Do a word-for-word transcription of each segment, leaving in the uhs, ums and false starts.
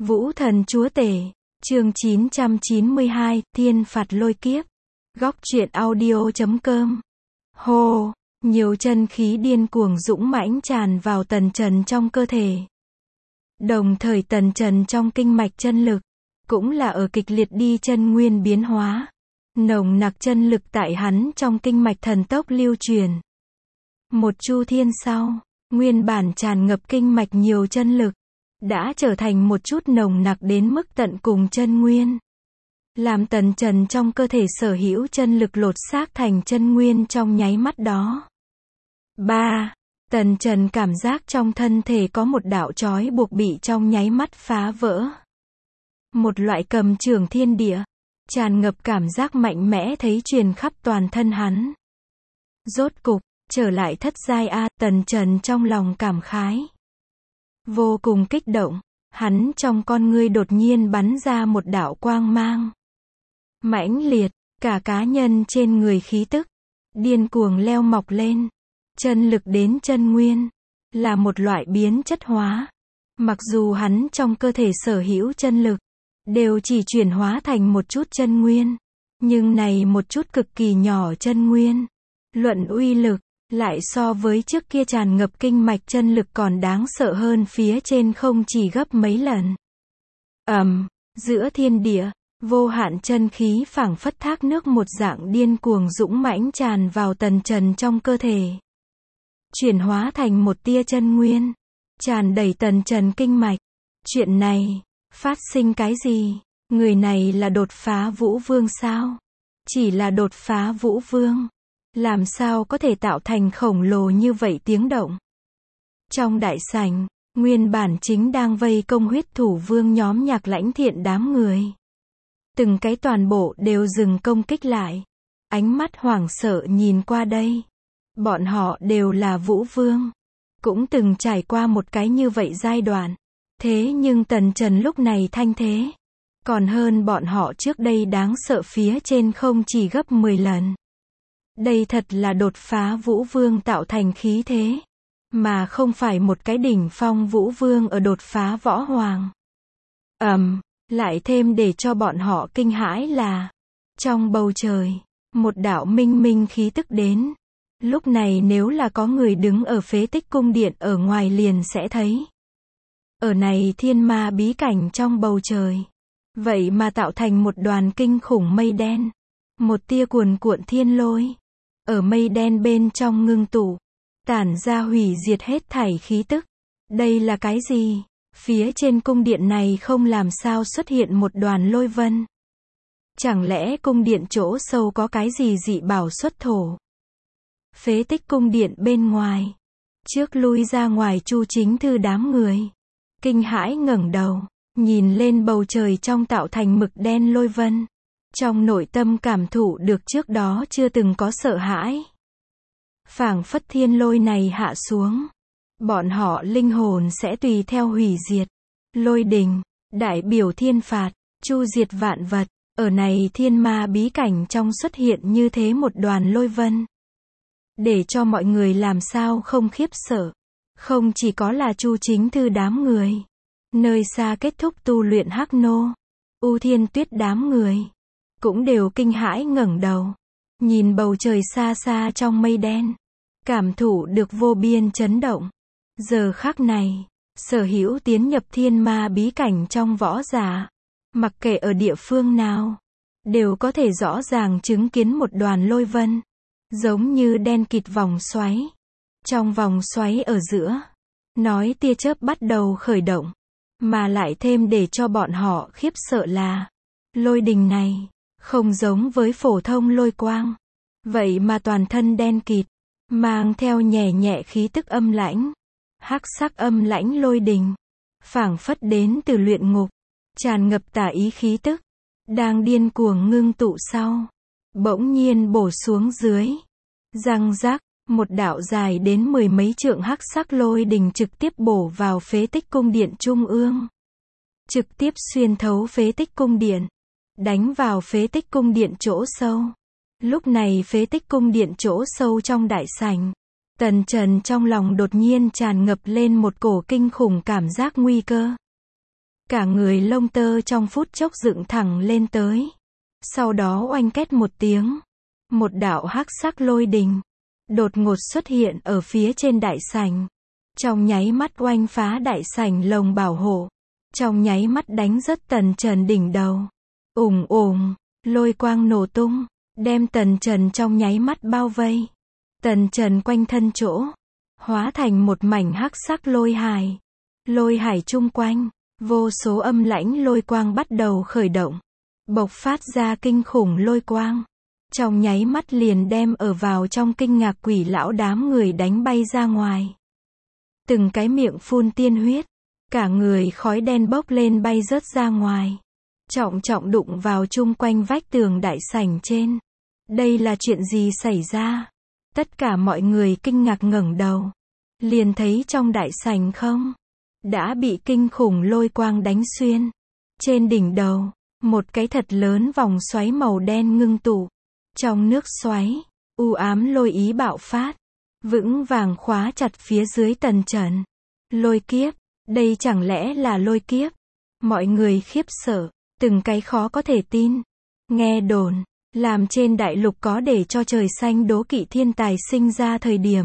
Vũ thần chúa tể, chương chín trăm chín mươi hai, thiên phạt lôi kiếp. Góc truyện audio chấm com. Hô, nhiều chân khí điên cuồng dũng mãnh tràn vào Tần Trần trong cơ thể. Đồng thời Tần Trần trong kinh mạch chân lực, cũng là ở kịch liệt đi chân nguyên biến hóa. Nồng nặc chân lực tại hắn trong kinh mạch thần tốc lưu truyền. Một chu thiên sau, nguyên bản tràn ngập kinh mạch nhiều chân lực, đã trở thành một chút nồng nặc đến mức tận cùng chân nguyên. Làm Tần Trần trong cơ thể sở hữu chân lực lột xác thành chân nguyên trong nháy mắt đó. ba. Tần Trần cảm giác trong thân thể có một đạo trói buộc bị trong nháy mắt phá vỡ. Một loại cầm chưởng thiên địa, tràn ngập cảm giác mạnh mẽ thấy truyền khắp toàn thân hắn. Rốt cục, trở lại thất giai a, Tần Trần trong lòng cảm khái. Vô cùng kích động, hắn trong con ngươi đột nhiên bắn ra một đạo quang mang. Mãnh liệt, cả cá nhân trên người khí tức, điên cuồng leo mọc lên. Chân lực đến chân nguyên, là một loại biến chất hóa. Mặc dù hắn trong cơ thể sở hữu chân lực, đều chỉ chuyển hóa thành một chút chân nguyên. Nhưng này một chút cực kỳ nhỏ chân nguyên, luận uy lực, lại so với trước kia tràn ngập kinh mạch chân lực còn đáng sợ hơn phía trên không chỉ gấp mấy lần. Ầm, um, giữa thiên địa, vô hạn chân khí phảng phất thác nước một dạng điên cuồng dũng mãnh tràn vào Tần Trần trong cơ thể. Chuyển hóa thành một tia chân nguyên, tràn đầy Tần Trần kinh mạch. Chuyện này, phát sinh cái gì? Người này là đột phá Vũ Vương sao? Chỉ là đột phá Vũ Vương, làm sao có thể tạo thành khổng lồ như vậy tiếng động? Trong đại sảnh, nguyên bản chính đang vây công huyết thủ vương nhóm Nhạc Lãnh Thiện đám người. Từng cái toàn bộ đều dừng công kích lại. Ánh mắt hoảng sợ nhìn qua đây. Bọn họ đều là Vũ Vương. Cũng từng trải qua một cái như vậy giai đoạn. Thế nhưng Tần Trần lúc này thanh thế. Còn hơn bọn họ trước đây đáng sợ phía trên không chỉ gấp mười lần. Đây thật là đột phá Vũ Vương tạo thành khí thế. Mà không phải một cái đỉnh phong Vũ Vương ở đột phá Võ Hoàng. Ầm, um, lại thêm để cho bọn họ kinh hãi là, trong bầu trời, một đạo minh minh khí tức đến. Lúc này nếu là có người đứng ở phế tích cung điện ở ngoài liền sẽ thấy. Ở này thiên ma bí cảnh trong bầu trời. Vậy mà tạo thành một đoàn kinh khủng mây đen. Một tia cuồn cuộn thiên lôi. Ở mây đen bên trong ngưng tụ. Tản ra hủy diệt hết thảy khí tức. Đây là cái gì? Phía trên cung điện này không làm sao xuất hiện một đoàn lôi vân. Chẳng lẽ cung điện chỗ sâu có cái gì dị bảo xuất thổ? Phế tích cung điện bên ngoài. Trước lui ra ngoài Chu Chính Thư đám người. Kinh hãi ngẩng đầu, nhìn lên bầu trời trong tạo thành mực đen lôi vân. Trong nội tâm cảm thụ được trước đó chưa từng có sợ hãi. Phảng phất thiên lôi này hạ xuống. Bọn họ linh hồn sẽ tùy theo hủy diệt. Lôi đình, đại biểu thiên phạt, chu diệt vạn vật. Ở này thiên ma bí cảnh trong xuất hiện như thế một đoàn lôi vân. Để cho mọi người làm sao không khiếp sợ. Không chỉ có là Chu Chính Thư đám người. Nơi xa kết thúc tu luyện Hắc Nô, U Thiên Tuyết đám người. Cũng đều kinh hãi ngẩng đầu. Nhìn bầu trời xa xa trong mây đen. Cảm thụ được vô biên chấn động. Giờ khắc này, sở hữu tiến nhập thiên ma bí cảnh trong võ giả. Mặc kệ ở địa phương nào, đều có thể rõ ràng chứng kiến một đoàn lôi vân. Giống như đen kịt vòng xoáy. Trong vòng xoáy ở giữa, nói tia chớp bắt đầu khởi động. Mà lại thêm để cho bọn họ khiếp sợ là, lôi đình này, không giống với phổ thông lôi quang. Vậy mà toàn thân đen kịt, mang theo nhẹ nhẹ khí tức âm lãnh. Hắc sắc âm lãnh lôi đình, phảng phất đến từ luyện ngục, tràn ngập tà ý khí tức, đang điên cuồng ngưng tụ sau, bỗng nhiên bổ xuống dưới. Răng rắc, một đạo dài đến mười mấy trượng hắc sắc lôi đình trực tiếp bổ vào phế tích cung điện trung ương. Trực tiếp xuyên thấu phế tích cung điện, đánh vào phế tích cung điện chỗ sâu. Lúc này phế tích cung điện chỗ sâu trong đại sảnh. Tần Trần trong lòng đột nhiên tràn ngập lên một cổ kinh khủng cảm giác nguy cơ. Cả người lông tơ trong phút chốc dựng thẳng lên tới. Sau đó oanh két một tiếng. Một đạo hắc sắc lôi đình đột ngột xuất hiện ở phía trên đại sảnh. Trong nháy mắt oanh phá đại sảnh lồng bảo hộ. Trong nháy mắt đánh rớt Tần Trần đỉnh đầu. Ùng ùng, lôi quang nổ tung, đem Tần Trần trong nháy mắt bao vây. Tần Trần quanh thân chỗ, hóa thành một mảnh hắc sắc lôi hải. Lôi hải chung quanh, vô số âm lãnh lôi quang bắt đầu khởi động. Bộc phát ra kinh khủng lôi quang. Trong nháy mắt liền đem ở vào trong kinh ngạc quỷ lão đám người đánh bay ra ngoài. Từng cái miệng phun tiên huyết. Cả người khói đen bốc lên bay rớt ra ngoài. Trọng trọng đụng vào chung quanh vách tường đại sảnh trên. Đây là chuyện gì xảy ra? Tất cả mọi người kinh ngạc ngẩng đầu. Liền thấy trong đại sảnh không? Đã bị kinh khủng lôi quang đánh xuyên. Trên đỉnh đầu, một cái thật lớn vòng xoáy màu đen ngưng tụ. Trong nước xoáy, u ám lôi ý bạo phát. Vững vàng khóa chặt phía dưới Tần Trần. Lôi kiếp, đây chẳng lẽ là lôi kiếp? Mọi người khiếp sợ, từng cái khó có thể tin. Nghe đồn, làm trên đại lục có để cho trời xanh đố kỵ thiên tài sinh ra thời điểm.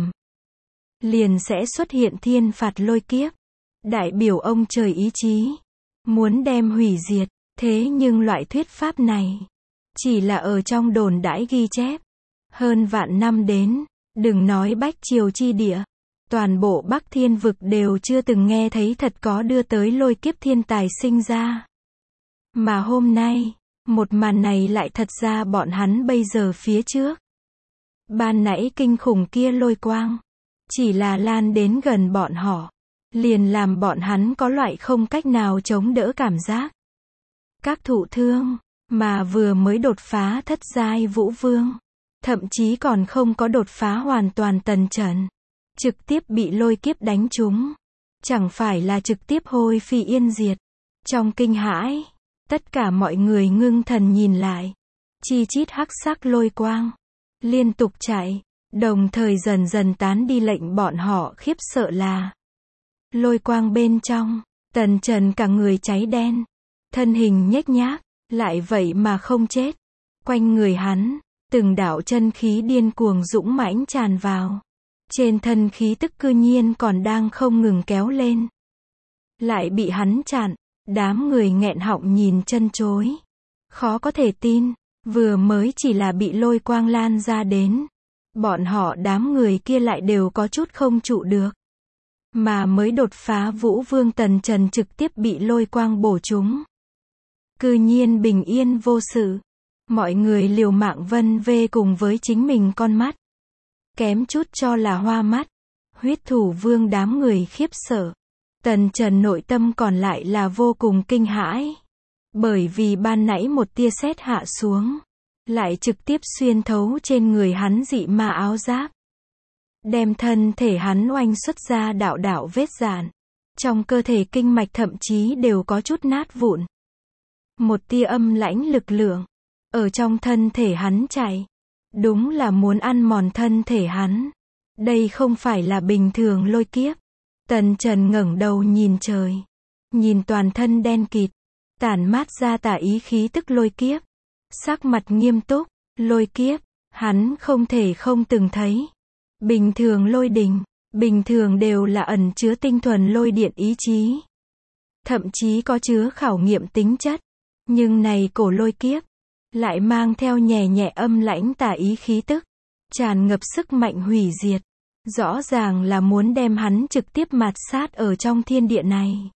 Liền sẽ xuất hiện thiên phạt lôi kiếp. Đại biểu ông trời ý chí. Muốn đem hủy diệt. Thế nhưng loại thuyết pháp này chỉ là ở trong đồn đãi ghi chép. Hơn vạn năm đến, đừng nói bách triều chi địa. Toàn bộ Bắc Thiên vực đều chưa từng nghe thấy thật có đưa tới lôi kiếp thiên tài sinh ra. Mà hôm nay, một màn này lại thật ra bọn hắn bây giờ phía trước. Ban nãy kinh khủng kia lôi quang, chỉ là lan đến gần bọn họ, liền làm bọn hắn có loại không cách nào chống đỡ cảm giác. Các thụ thương, mà vừa mới đột phá thất giai vũ vương, thậm chí còn không có đột phá hoàn toàn Tần Trần. Trực tiếp bị lôi kiếp đánh trúng. Chẳng phải là trực tiếp hôi phi yên diệt. Trong kinh hãi, tất cả mọi người ngưng thần nhìn lại. Chi chít hắc sắc lôi quang. Liên tục chạy, đồng thời dần dần tán đi lệnh bọn họ khiếp sợ là. Lôi quang bên trong, Tần Trần cả người cháy đen. Thân hình nhếch nhác, lại vậy mà không chết. Quanh người hắn, từng đạo chân khí điên cuồng dũng mãnh tràn vào. Trên thân khí tức cư nhiên còn đang không ngừng kéo lên. Lại bị hắn chặn, đám người nghẹn họng nhìn chân chối. Khó có thể tin, vừa mới chỉ là bị lôi quang lan ra đến. Bọn họ đám người kia lại đều có chút không trụ được. Mà mới đột phá Vũ Vương Tần Trần trực tiếp bị lôi quang bổ trúng. Cư nhiên bình yên vô sự. Mọi người liều mạng vân vê cùng với chính mình con mắt. Kém chút cho là hoa mắt. Huyết thủ vương đám người khiếp sợ. Tần Trần nội tâm còn lại là vô cùng kinh hãi. Bởi vì ban nãy một tia sét hạ xuống. Lại trực tiếp xuyên thấu trên người hắn dị ma áo giáp. Đem thân thể hắn oanh xuất ra đạo đạo vết rạn. Trong cơ thể kinh mạch thậm chí đều có chút nát vụn. Một tia âm lãnh lực lượng. Ở trong thân thể hắn chạy. Đúng là muốn ăn mòn thân thể hắn. Đây không phải là bình thường lôi kiếp. Tần Trần ngẩng đầu nhìn trời. Nhìn toàn thân đen kịt. Tản mát ra tà ý khí tức lôi kiếp. Sắc mặt nghiêm túc. Lôi kiếp. Hắn không thể không từng thấy. Bình thường lôi đình. Bình thường đều là ẩn chứa tinh thuần lôi điện ý chí. Thậm chí có chứa khảo nghiệm tính chất. Nhưng này cổ lôi kiếp. Lại mang theo nhẹ nhẹ âm lãnh tà ý khí tức. Tràn ngập sức mạnh hủy diệt. Rõ ràng là muốn đem hắn trực tiếp mạt sát ở trong thiên địa này.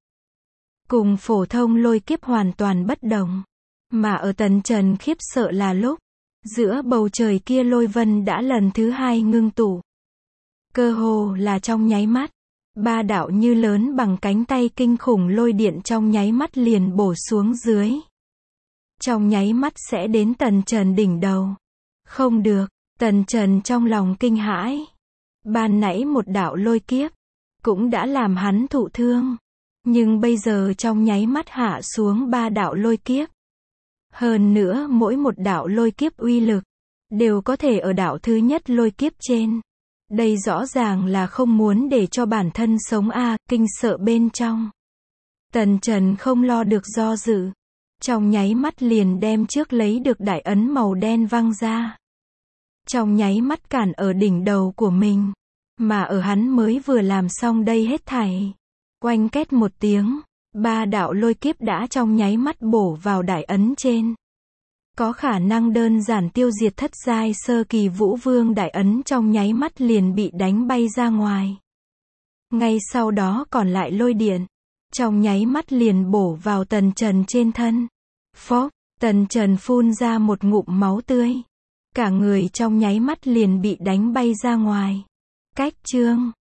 Cùng phổ thông lôi kiếp hoàn toàn bất đồng. Mà ở Tần Trần khiếp sợ là lúc. Giữa bầu trời kia lôi vân đã lần thứ hai ngưng tụ. Cơ hồ là trong nháy mắt. Ba đạo như lớn bằng cánh tay kinh khủng lôi điện trong nháy mắt liền bổ xuống dưới. Trong nháy mắt sẽ đến Tần Trần đỉnh đầu. Không được, Tần Trần trong lòng kinh hãi. Ban nãy một đạo lôi kiếp, cũng đã làm hắn thụ thương. Nhưng bây giờ trong nháy mắt hạ xuống ba đạo lôi kiếp. Hơn nữa mỗi một đạo lôi kiếp uy lực, đều có thể ở đạo thứ nhất lôi kiếp trên. Đây rõ ràng là không muốn để cho bản thân sống a, kinh sợ bên trong. Tần Trần không lo được do dự. Trong nháy mắt liền đem trước lấy được đại ấn màu đen văng ra. Trong nháy mắt cản ở đỉnh đầu của mình. Mà ở hắn mới vừa làm xong đây hết thảy. Oanh két một tiếng. Ba đạo lôi kiếp đã trong nháy mắt bổ vào đại ấn trên. Có khả năng đơn giản tiêu diệt thất giai sơ kỳ Vũ Vương đại ấn trong nháy mắt liền bị đánh bay ra ngoài. Ngay sau đó còn lại lôi điện. Trong nháy mắt liền bổ vào Tần Trần trên thân. Phốc, Tần Trần phun ra một ngụm máu tươi. Cả người trong nháy mắt liền bị đánh bay ra ngoài. Cách chương